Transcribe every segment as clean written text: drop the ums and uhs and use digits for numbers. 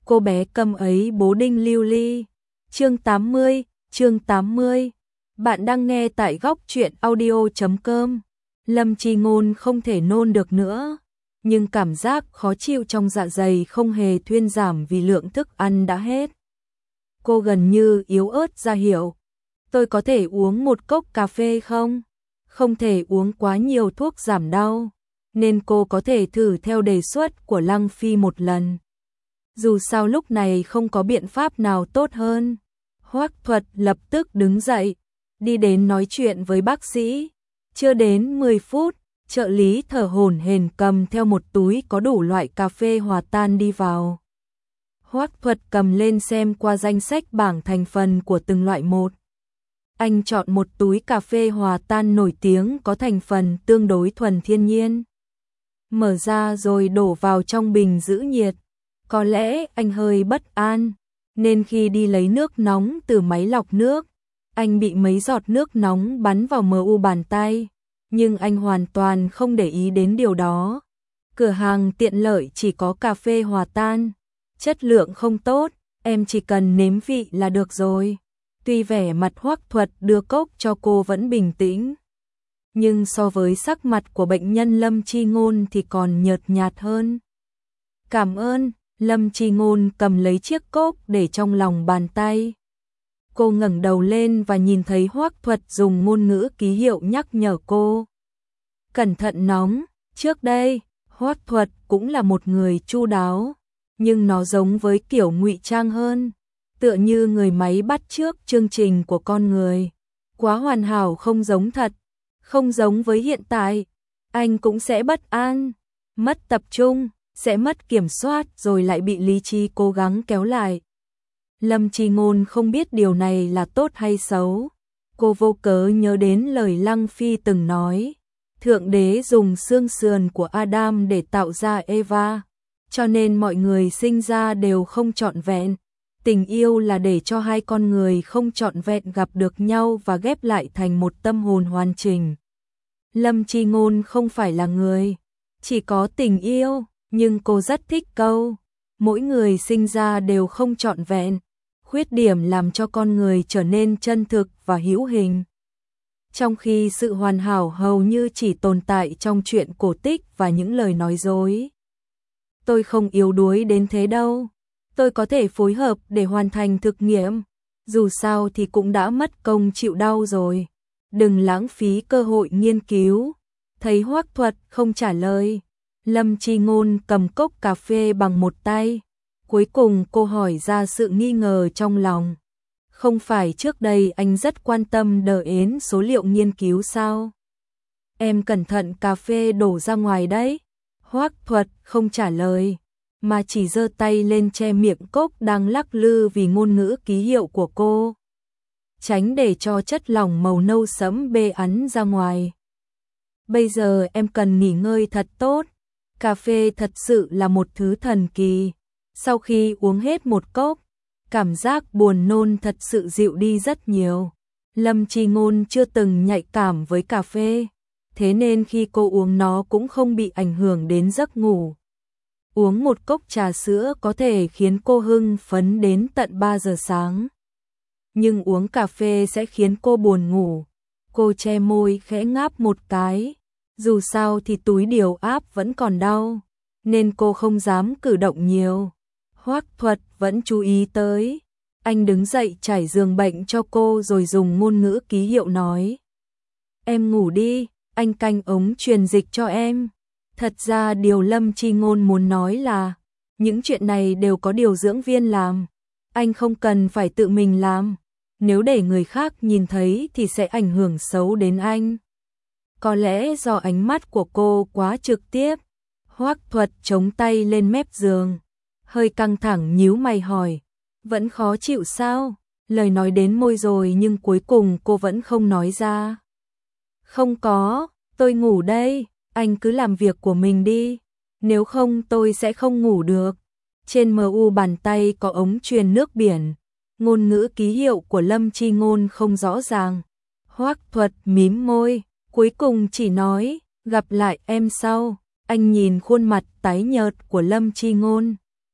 Cô bé câm ấy bố đinh lưu ly. Chương 80. Bạn đang nghe tại góc truyện audio.com. Lâm Chi Ngôn không thể nôn được nữa, nhưng cảm giác khó chịu trong dạ dày không hề thuyên giảm vì lượng thức ăn đã hết. Cô gần như yếu ớt ra hiệu. Tôi có thể uống một cốc cà phê không? Không thể uống quá nhiều thuốc giảm đau, nên cô có thể thử theo đề xuất của Lăng Phi một lần. Dù sao lúc này không có biện pháp nào tốt hơn. Hoắc Thuật lập tức đứng dậy, đi đến nói chuyện với bác sĩ. Chưa đến 10 phút, trợ lý thở hổn hển cầm theo một túi có đủ loại cà phê hòa tan đi vào. Hoắc Thuật cầm lên xem qua danh sách bảng thành phần của từng loại một. Anh chọn một túi cà phê hòa tan nổi tiếng có thành phần tương đối thuần thiên nhiên. Mở ra rồi đổ vào trong bình giữ nhiệt. Có lẽ anh hơi bất an, nên khi đi lấy nước nóng từ máy lọc nước, anh bị mấy giọt nước nóng bắn vào mu bàn tay, nhưng anh hoàn toàn không để ý đến điều đó. Cửa hàng tiện lợi chỉ có cà phê hòa tan, chất lượng không tốt, em chỉ cần nếm vị là được rồi. Tuy vẻ mặt Hoắc Thuật đưa cốc cho cô vẫn bình tĩnh, nhưng so với sắc mặt của bệnh nhân Lâm Chi Ngôn thì còn nhợt nhạt hơn. Cảm ơn. Lâm Chi Ngôn cầm lấy chiếc cốc để trong lòng bàn tay. Cô ngẩng đầu lên và nhìn thấy Hoắc Thuật dùng ngôn ngữ ký hiệu nhắc nhở cô. Cẩn thận nóng, trước đây, Hoắc Thuật cũng là một người chu đáo, nhưng nó giống với kiểu ngụy trang hơn, tựa như người máy bắt chước chương trình của con người. Quá hoàn hảo không giống thật, không giống với hiện tại, anh cũng sẽ bất an, mất tập trung, sẽ mất kiểm soát rồi lại bị lý trí cố gắng kéo lại. Lâm Chi Ngôn không biết điều này là tốt hay xấu. Cô vô cớ nhớ đến lời Lăng Phi từng nói, Thượng Đế dùng xương sườn của Adam để tạo ra Eva, cho nên mọi người sinh ra đều không trọn vẹn. Tình yêu là để cho hai con người không trọn vẹn gặp được nhau và ghép lại thành một tâm hồn hoàn chỉnh. Lâm Chi Ngôn không phải là người chỉ có tình yêu, nhưng cô rất thích câu mỗi người sinh ra đều không trọn vẹn, khuyết điểm làm cho con người trở nên chân thực và hữu hình. Trong khi sự hoàn hảo hầu như chỉ tồn tại trong truyện cổ tích và những lời nói dối. Tôi không yếu đuối đến thế đâu. Tôi có thể phối hợp để hoàn thành thực nghiệm. Dù sao thì cũng đã mất công chịu đau rồi. Đừng lãng phí cơ hội nghiên cứu. Thấy Hoắc Thuật không trả lời, Lâm Chi Ngôn cầm cốc cà phê bằng một tay. Cuối cùng cô hỏi ra sự nghi ngờ trong lòng. Không phải trước đây anh rất quan tâm đến số liệu nghiên cứu sao? Em cẩn thận cà phê đổ ra ngoài đấy. Hoắc Thuật không trả lời, mà chỉ giơ tay lên che miệng cốc đang lắc lư vì ngôn ngữ ký hiệu của cô, tránh để cho chất lỏng màu nâu sẫm bê ắn ra ngoài. Bây giờ em cần nghỉ ngơi thật tốt. Cà phê thật sự là một thứ thần kỳ. Sau khi uống hết một cốc, cảm giác buồn nôn thật sự dịu đi rất nhiều. Lâm Chi Ngôn chưa từng nhạy cảm với cà phê, thế nên khi cô uống nó cũng không bị ảnh hưởng đến giấc ngủ. Uống một cốc trà sữa có thể khiến cô hưng phấn đến tận 3 giờ sáng. Nhưng uống cà phê sẽ khiến cô buồn ngủ. Cô che môi khẽ ngáp một cái. Dù sao thì túi điều áp vẫn còn đau, nên cô không dám cử động nhiều. Hoắc Thuật vẫn chú ý tới. Anh đứng dậy trải giường bệnh cho cô rồi dùng ngôn ngữ ký hiệu nói. Em ngủ đi, anh canh ống truyền dịch cho em. Thật ra điều Lâm Chi Ngôn muốn nói là, những chuyện này đều có điều dưỡng viên làm. Anh không cần phải tự mình làm. Nếu để người khác nhìn thấy thì sẽ ảnh hưởng xấu đến anh. Có lẽ do ánh mắt của cô quá trực tiếp. Hoắc Thuật chống tay lên mép giường, hơi căng thẳng nhíu mày hỏi. Vẫn khó chịu sao? Lời nói đến môi rồi nhưng cuối cùng cô vẫn không nói ra. Không có, tôi ngủ đây, anh cứ làm việc của mình đi. Nếu không tôi sẽ không ngủ được. Trên mu bàn tay có ống truyền nước biển. Ngôn ngữ ký hiệu của Lâm Chi Ngôn không rõ ràng. Hoắc Thuật mím môi, cuối cùng chỉ nói, gặp lại em sau. Anh nhìn khuôn mặt tái nhợt của Lâm Chi Ngôn.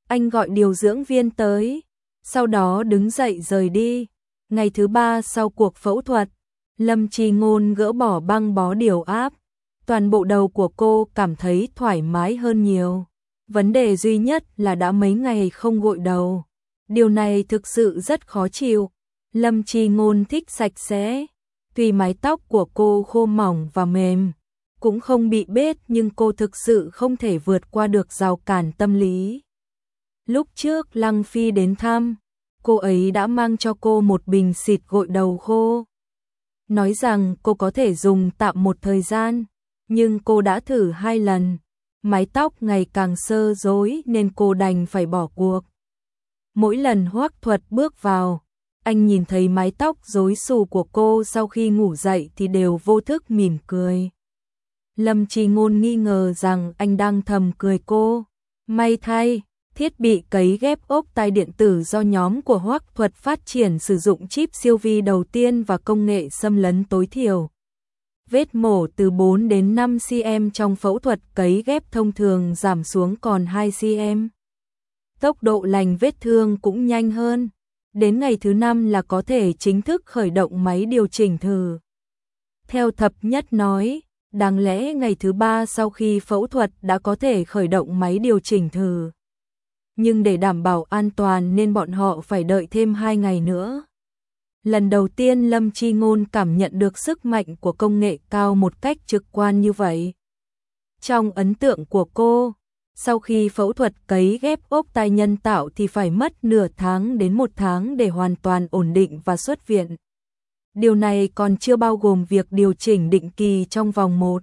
Anh gọi điều dưỡng viên tới, sau đó đứng dậy rời đi. Ngày thứ 3 sau cuộc phẫu thuật, Lâm Chi Ngôn gỡ bỏ băng bó điều áp. Toàn bộ đầu của cô cảm thấy thoải mái hơn nhiều. Vấn đề duy nhất là đã mấy ngày không gội đầu. Điều này thực sự rất khó chịu. Lâm Chi Ngôn thích sạch sẽ. Tuy mái tóc của cô khô mỏng và mềm, cũng không bị bết, nhưng cô thực sự không thể vượt qua được rào cản tâm lý. Lúc trước Lăng Phi đến thăm, cô ấy đã mang cho cô một bình xịt gội đầu khô. Nói rằng cô có thể dùng tạm một thời gian, nhưng cô đã thử 2 lần. Mái tóc ngày càng xơ rối nên cô đành phải bỏ cuộc. Mỗi lần Hoắc Thuật bước vào, anh nhìn thấy mái tóc rối xù của cô sau khi ngủ dậy thì đều vô thức mỉm cười. Lâm Chi Ngôn nghi ngờ rằng anh đang thầm cười cô. May thay, thiết bị cấy ghép ốc tai điện tử do nhóm của Hoắc Thuật phát triển sử dụng chip siêu vi đầu tiên và công nghệ xâm lấn tối thiểu. Vết mổ từ 4 đến 5 cm trong phẫu thuật cấy ghép thông thường giảm xuống còn 2 cm. Tốc độ lành vết thương cũng nhanh hơn. Đến ngày thứ 5 là có thể chính thức khởi động máy điều chỉnh thử. Theo Thập Nhất nói, đáng lẽ ngày thứ 3 sau khi phẫu thuật đã có thể khởi động máy điều chỉnh thử. Nhưng để đảm bảo an toàn nên bọn họ phải đợi thêm 2 ngày nữa. Lần đầu tiên Lâm Chi Ngôn cảm nhận được sức mạnh của công nghệ cao một cách trực quan như vậy. Trong ấn tượng của cô, sau khi phẫu thuật cấy ghép ốc tai nhân tạo thì phải mất nửa tháng đến 1 tháng để hoàn toàn ổn định và xuất viện. Điều này còn chưa bao gồm việc điều chỉnh định kỳ trong vòng 1,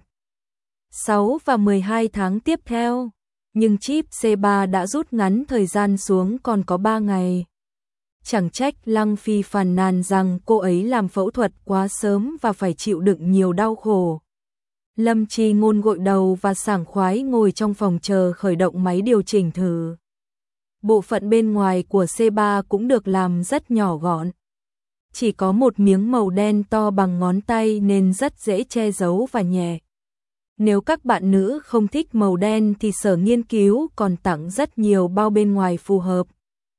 6 và 12 tháng tiếp theo. Nhưng chip C3 đã rút ngắn thời gian xuống còn có 3 ngày. Chẳng trách Lăng Phi phàn nàn rằng cô ấy làm phẫu thuật quá sớm và phải chịu đựng nhiều đau khổ. Lâm Chi Ngôn gội đầu và sảng khoái ngồi trong phòng chờ khởi động máy điều chỉnh thử. Bộ phận bên ngoài của C3 cũng được làm rất nhỏ gọn. Chỉ có một miếng màu đen to bằng ngón tay nên rất dễ che giấu và nhẹ. Nếu các bạn nữ không thích màu đen thì Sở Nghiên cứu còn tặng rất nhiều bao bên ngoài phù hợp.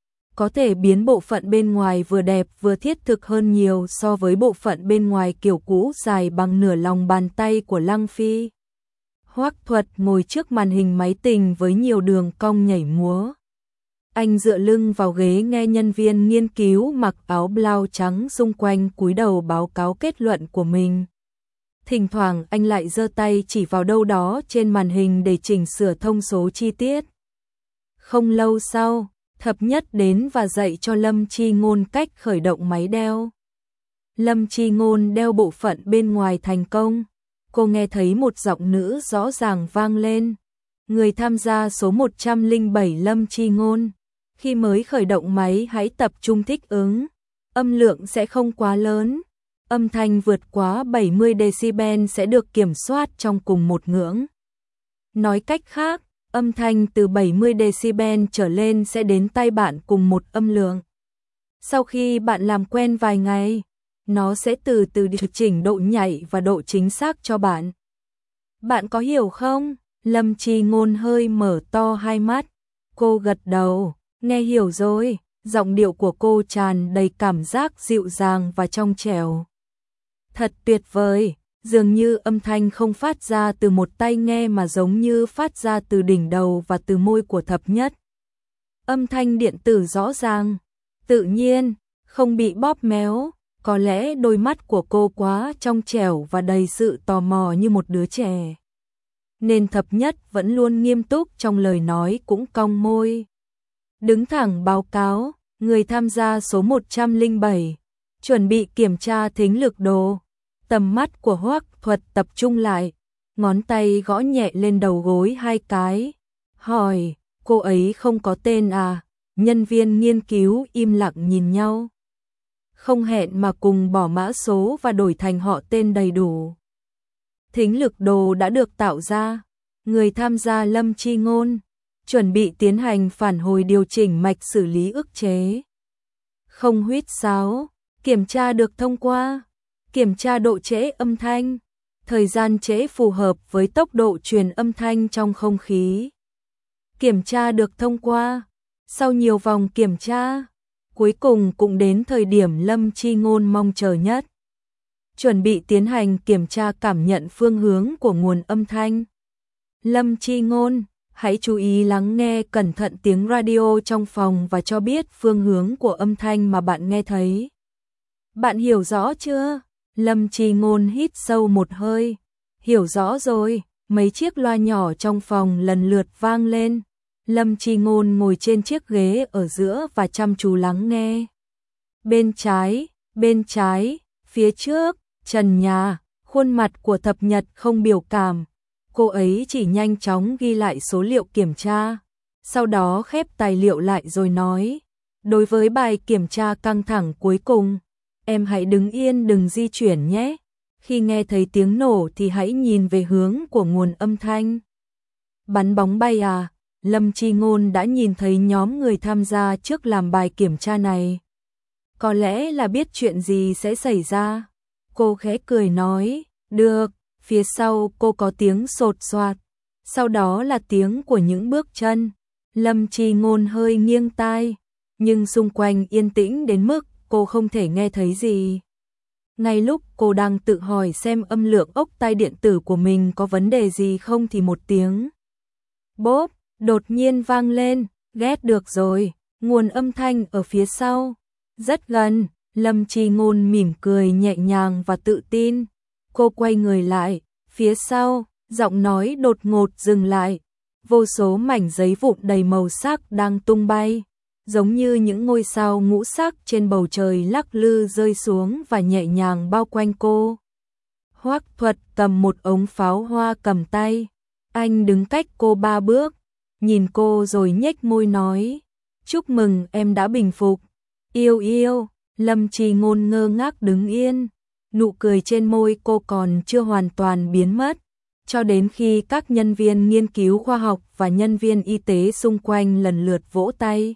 Có thể biến bộ phận bên ngoài vừa đẹp vừa thiết thực hơn nhiều so với bộ phận bên ngoài kiểu cũ dài bằng nửa lòng bàn tay của Lăng Phi. Hoắc Thuật ngồi trước màn hình máy tính với nhiều đường cong nhảy múa. Anh dựa lưng vào ghế nghe nhân viên nghiên cứu mặc áo blau trắng xung quanh cúi đầu báo cáo kết luận của mình. Thỉnh thoảng anh lại giơ tay chỉ vào đâu đó trên màn hình để chỉnh sửa thông số chi tiết. Không lâu sau, Thập Nhất đến và dạy cho Lâm Chi Ngôn cách khởi động máy đeo. Lâm Chi Ngôn đeo bộ phận bên ngoài thành công. Cô nghe thấy một giọng nữ rõ ràng vang lên. Người tham gia số 107 Lâm Chi Ngôn. Khi mới khởi động máy hãy tập trung thích ứng. Âm lượng sẽ không quá lớn. Âm thanh vượt quá 70 decibel sẽ được kiểm soát trong cùng một ngưỡng. Nói cách khác, âm thanh từ 70 decibel trở lên sẽ đến tai bạn cùng một âm lượng. Sau khi bạn làm quen vài ngày, nó sẽ từ từ điều chỉnh độ nhạy và độ chính xác cho bạn. Bạn có hiểu không? Lâm Chi Ngôn hơi mở to hai mắt. Cô gật đầu, nghe hiểu rồi. Giọng điệu của cô tràn đầy cảm giác dịu dàng và trong trẻo. Thật tuyệt vời, dường như âm thanh không phát ra từ một tai nghe mà giống như phát ra từ đỉnh đầu và từ môi của Thập Nhất. Âm thanh điện tử rõ ràng, tự nhiên, không bị bóp méo, có lẽ đôi mắt của cô quá trong trẻo và đầy sự tò mò như một đứa trẻ. Nên Thập Nhất vẫn luôn nghiêm túc trong lời nói cũng cong môi. Đứng thẳng báo cáo, người tham gia số 107, chuẩn bị kiểm tra thính lực đồ. Tầm mắt của Hoắc Thuật tập trung lại, ngón tay gõ nhẹ lên đầu gối 2 cái. Hỏi, cô ấy không có tên à? Nhân viên nghiên cứu im lặng nhìn nhau. Không hẹn mà cùng bỏ mã số và đổi thành họ tên đầy đủ. Thính lực đồ đã được tạo ra. Người tham gia Lâm Chi Ngôn, chuẩn bị tiến hành phản hồi điều chỉnh mạch xử lý ức chế. Không huýt sáo, kiểm tra được thông qua. Kiểm tra độ trễ âm thanh, thời gian trễ phù hợp với tốc độ truyền âm thanh trong không khí. Kiểm tra được thông qua, Sau nhiều vòng kiểm tra, cuối cùng cũng đến thời điểm Lâm Chi Ngôn mong chờ nhất. Chuẩn bị tiến hành kiểm tra cảm nhận phương hướng của nguồn âm thanh. Lâm Chi Ngôn, hãy chú ý lắng nghe cẩn thận tiếng radio trong phòng và cho biết phương hướng của âm thanh mà bạn nghe thấy. Bạn hiểu rõ chưa? Lâm Chi Ngôn hít sâu một hơi. Hiểu rõ rồi, mấy chiếc loa nhỏ trong phòng lần lượt vang lên. Lâm Chi Ngôn ngồi trên chiếc ghế ở giữa và chăm chú lắng nghe. Bên trái, phía trước, trần nhà, khuôn mặt của Thập Nhật không biểu cảm. Cô ấy chỉ nhanh chóng ghi lại số liệu kiểm tra, sau đó khép tài liệu lại rồi nói, đối với bài kiểm tra căng thẳng cuối cùng, em hãy đứng yên đừng di chuyển nhé. Khi nghe thấy tiếng nổ thì hãy nhìn về hướng của nguồn âm thanh. Bắn bóng bay à? Lâm Chi Ngôn đã nhìn thấy nhóm người tham gia trước làm bài kiểm tra này. Có lẽ là biết chuyện gì sẽ xảy ra. Cô khẽ cười nói, được. Phía sau cô có tiếng sột soạt, sau đó là tiếng của những bước chân. Lâm Chi Ngôn hơi nghiêng tai, nhưng xung quanh yên tĩnh đến mức cô không thể nghe thấy gì. Ngay lúc cô đang tự hỏi xem âm lượng ốc tai điện tử của mình có vấn đề gì không thì một tiếng bốp đột nhiên vang lên, ghét được rồi, nguồn âm thanh ở phía sau, rất gần. Lâm Chi Ngôn mỉm cười nhẹ nhàng và tự tin. Cô quay người lại, phía sau, giọng nói đột ngột dừng lại. Vô số mảnh giấy vụn đầy màu sắc đang tung bay, giống như những ngôi sao ngũ sắc trên bầu trời lắc lư rơi xuống và nhẹ nhàng bao quanh cô. Hoắc Thuật cầm một ống pháo hoa cầm tay. Anh đứng cách cô 3 bước, nhìn cô rồi nhếch môi nói, chúc mừng em đã bình phục. Yêu yêu, Lâm Chi Ngôn ngơ ngác đứng yên. Nụ cười trên môi cô còn chưa hoàn toàn biến mất, cho đến khi các nhân viên nghiên cứu khoa học và nhân viên y tế xung quanh lần lượt vỗ tay.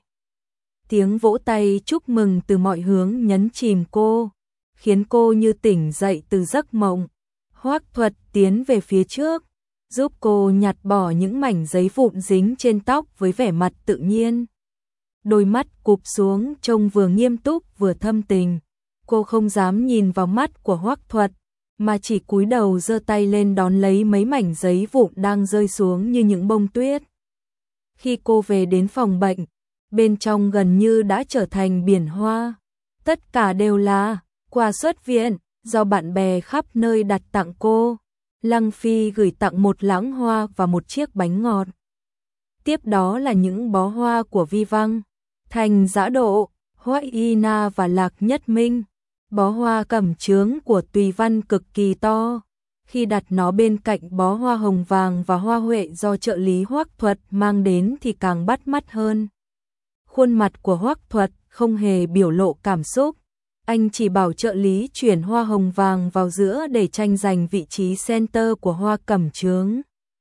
Tiếng vỗ tay chúc mừng từ mọi hướng nhấn chìm cô, khiến cô như tỉnh dậy từ giấc mộng. Hoắc Thuật tiến về phía trước, giúp cô nhặt bỏ những mảnh giấy vụn dính trên tóc với vẻ mặt tự nhiên. Đôi mắt cụp xuống trông vừa nghiêm túc vừa thâm tình. Cô không dám nhìn vào mắt của Hoắc Thuật, mà chỉ cúi đầu giơ tay lên đón lấy mấy mảnh giấy vụn đang rơi xuống như những bông tuyết. Khi cô về đến phòng bệnh, bên trong gần như đã trở thành biển hoa. Tất cả đều là quà xuất viện do bạn bè khắp nơi đặt tặng cô. Lăng Phi gửi tặng một lẵng hoa và một chiếc bánh ngọt. Tiếp đó là những bó hoa của Vi Văng, Thành Dã Độ, Hoắc Y Na và Lạc Nhất Minh. Bó hoa cẩm chướng của Tùy Văn cực kỳ to. Khi đặt nó bên cạnh bó hoa hồng vàng và hoa huệ do trợ lý Hoắc Thuật mang đến thì càng bắt mắt hơn. Khuôn mặt của Hoắc Thuật không hề biểu lộ cảm xúc. Anh chỉ bảo trợ lý chuyển hoa hồng vàng vào giữa để tranh giành vị trí center của hoa cẩm chướng.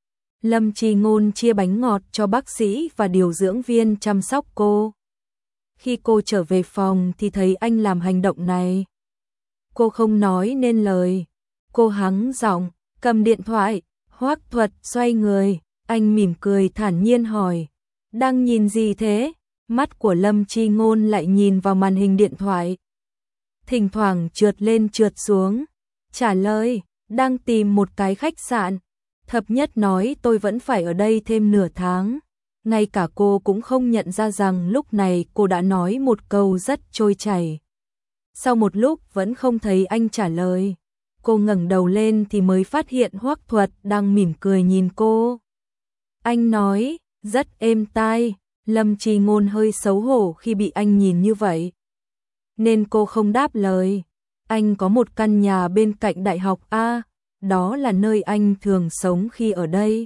Lâm Chi Ngôn chia bánh ngọt cho bác sĩ và điều dưỡng viên chăm sóc cô. Khi cô trở về phòng thì thấy anh làm hành động này. Cô không nói nên lời. Cô hắng giọng, cầm điện thoại. Hoắc Thuật xoay người, anh mỉm cười thản nhiên hỏi, đang nhìn gì thế? Mắt của Lâm Chi Ngôn lại nhìn vào màn hình điện thoại, thỉnh thoảng trượt lên trượt xuống. Trả lời, đang tìm một cái khách sạn. Thập Nhất nói tôi vẫn phải ở đây thêm nửa tháng. Ngay cả cô cũng không nhận ra rằng lúc này cô đã nói một câu rất trôi chảy. Sau một lúc vẫn không thấy anh trả lời. Cô ngẩng đầu lên thì mới phát hiện Hoắc Thuật đang mỉm cười nhìn cô. Anh nói, rất êm tai. Lâm Chi Ngôn hơi xấu hổ khi bị anh nhìn như vậy, nên cô không đáp lời. Anh có một căn nhà bên cạnh đại học A, đó là nơi anh thường sống khi ở đây.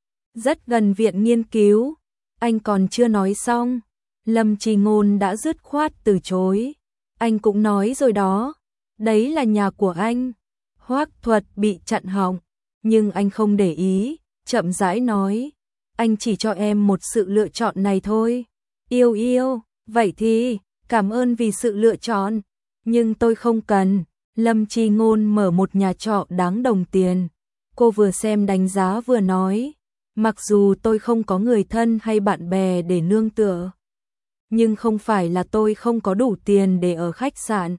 Rất gần viện nghiên cứu. Anh còn chưa nói xong, Lâm Chi Ngôn đã dứt khoát từ chối. Anh cũng nói rồi đó, đấy là nhà của anh. Hoắc Thuật bị chặn họng, nhưng anh không để ý, chậm rãi nói, anh chỉ cho em một sự lựa chọn này thôi. Yêu yêu, vậy thì, cảm ơn vì sự lựa chọn, nhưng tôi không cần. Lâm Chi Ngôn mở một nhà trọ đáng đồng tiền. Cô vừa xem đánh giá vừa nói, mặc dù tôi không có người thân hay bạn bè để nương tựa, nhưng không phải là tôi không có đủ tiền để ở khách sạn.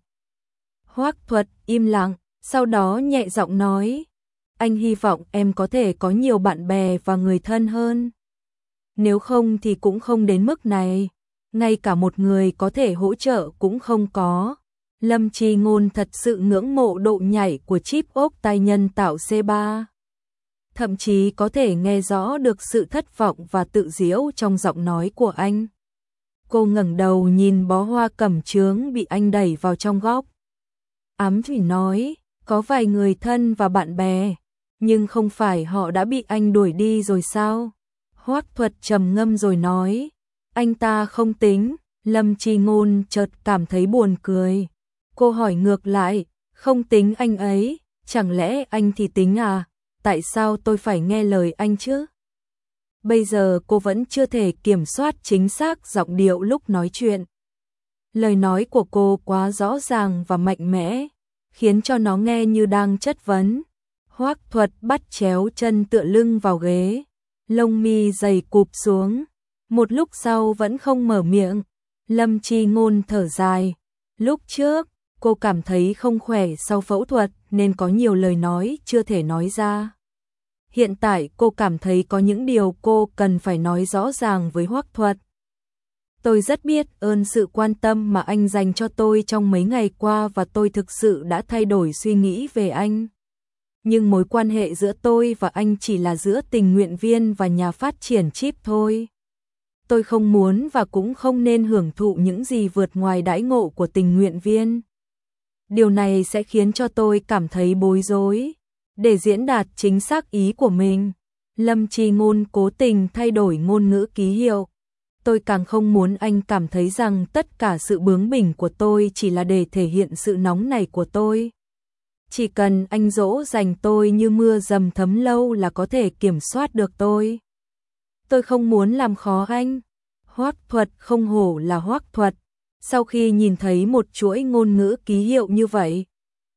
Hoắc Thuật im lặng, sau đó nhẹ giọng nói, anh hy vọng em có thể có nhiều bạn bè và người thân hơn. Nếu không thì cũng không đến mức này, ngay cả một người có thể hỗ trợ cũng không có. Lâm Chi Ngôn thật sự ngưỡng mộ độ nhảy của chip ốc tai nhân tạo C3. Thậm chí có thể nghe rõ được sự thất vọng và tự giễu trong giọng nói của anh. Cô ngẩng đầu nhìn bó hoa cẩm chướng bị anh đẩy vào trong góc. Ám thủy nói, có vài người thân và bạn bè, nhưng không phải họ đã bị anh đuổi đi rồi sao? Hoắc Thuật trầm ngâm rồi nói, anh ta không tính. Lâm Chi Ngôn chợt cảm thấy buồn cười. Cô hỏi ngược lại, không tính anh ấy, chẳng lẽ anh thì tính à? Tại sao tôi phải nghe lời anh chứ? Bây giờ cô vẫn chưa thể kiểm soát chính xác giọng điệu lúc nói chuyện. Lời nói của cô quá rõ ràng và mạnh mẽ, khiến cho nó nghe như đang chất vấn. Hoắc Thuật bắt chéo chân tựa lưng vào ghế, lông mi dày cụp xuống, một lúc sau vẫn không mở miệng. Lâm Chi Ngôn thở dài, lúc trước cô cảm thấy không khỏe sau phẫu thuật nên có nhiều lời nói chưa thể nói ra. Hiện tại cô cảm thấy có những điều cô cần phải nói rõ ràng với Hoắc Thuật. Tôi rất biết ơn sự quan tâm mà anh dành cho tôi trong mấy ngày qua và tôi thực sự đã thay đổi suy nghĩ về anh. Nhưng mối quan hệ giữa tôi và anh chỉ là giữa tình nguyện viên và nhà phát triển chip thôi. Tôi không muốn và cũng không nên hưởng thụ những gì vượt ngoài đãi ngộ của tình nguyện viên. Điều này sẽ khiến cho tôi cảm thấy bối rối. Để diễn đạt chính xác ý của mình, Lâm Chi Ngôn cố tình thay đổi ngôn ngữ ký hiệu. Tôi càng không muốn anh cảm thấy rằng tất cả sự bướng bỉnh của tôi chỉ là để thể hiện sự nóng nảy của tôi. Chỉ cần anh dỗ dành tôi như mưa dầm thấm lâu là có thể kiểm soát được tôi. Tôi không muốn làm khó anh. Hoắc Thuật không hổ là Hoắc Thuật. Sau khi nhìn thấy một chuỗi ngôn ngữ ký hiệu như vậy,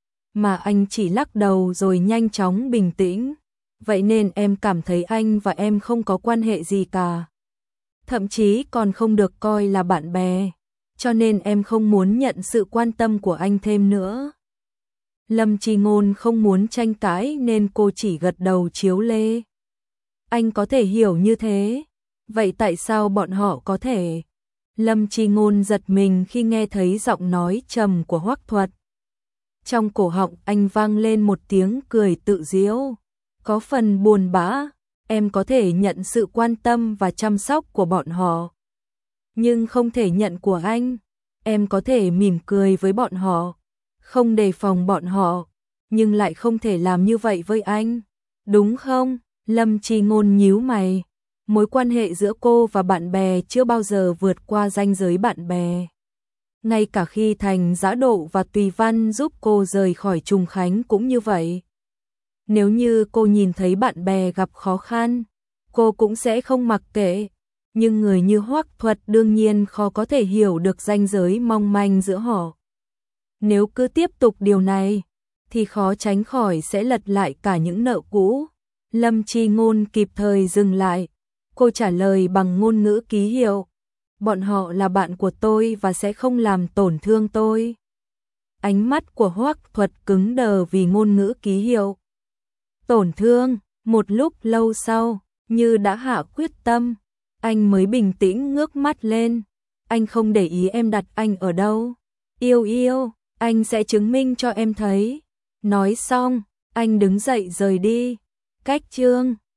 mà anh chỉ lắc đầu rồi nhanh chóng bình tĩnh. Vậy nên em cảm thấy anh và em không có quan hệ gì cả. Thậm chí còn không được coi là bạn bè. Cho nên em không muốn nhận sự quan tâm của anh thêm nữa. Lâm Chi Ngôn không muốn tranh cãi nên cô chỉ gật đầu chiếu lê. Anh có thể hiểu như thế. Vậy tại sao bọn họ có thể? Lâm Chi Ngôn giật mình khi nghe thấy giọng nói trầm của Hoắc Thuật. Trong cổ họng anh vang lên một tiếng cười tự giễu, có phần buồn bã. Em có thể nhận sự quan tâm và chăm sóc của bọn họ, nhưng không thể nhận của anh. Em có thể mỉm cười với bọn họ, không đề phòng bọn họ, nhưng lại không thể làm như vậy với anh, đúng không? Lâm Chi Ngôn nhíu mày. Mối quan hệ giữa cô và bạn bè chưa bao giờ vượt qua ranh giới bạn bè. Ngay cả khi Thành Giã Độ và Tùy Văn giúp cô rời khỏi Trùng Khánh cũng như vậy. Nếu như cô nhìn thấy bạn bè gặp khó khăn, cô cũng sẽ không mặc kệ. Nhưng người như Hoắc Thuật đương nhiên khó có thể hiểu được ranh giới mong manh giữa họ. Nếu cứ tiếp tục điều này, thì khó tránh khỏi sẽ lật lại cả những nợ cũ. Lâm Chi Ngôn kịp thời dừng lại. Cô trả lời bằng ngôn ngữ ký hiệu. Bọn họ là bạn của tôi và sẽ không làm tổn thương tôi. Ánh mắt của Hoắc Thuật cứng đờ vì ngôn ngữ ký hiệu. Tổn thương, một lúc lâu sau, như đã hạ quyết tâm, anh mới bình tĩnh ngước mắt lên. Anh không để ý em đặt anh ở đâu. Yêu yêu, anh sẽ chứng minh cho em thấy. Nói xong, anh đứng dậy rời đi. Cách chương